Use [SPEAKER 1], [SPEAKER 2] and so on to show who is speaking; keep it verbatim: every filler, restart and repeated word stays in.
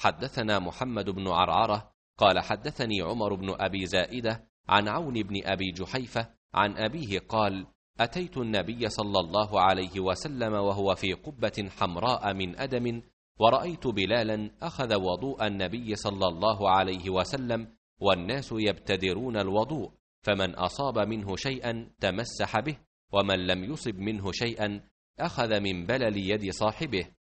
[SPEAKER 1] حدثنا محمد بن عرعرة قال حدثني عمر بن أبي زائدة عن عون بن أبي جحيفة عن أبيه قال: أتيت النبي صلى الله عليه وسلم وهو في قبة حمراء من أدم، ورأيت بلالا أخذ وضوء النبي صلى الله عليه وسلم والناس يبتدرون الوضوء، فمن أصاب منه شيئا تمسح به، ومن لم يصب منه شيئا أخذ من بلل يد صاحبه،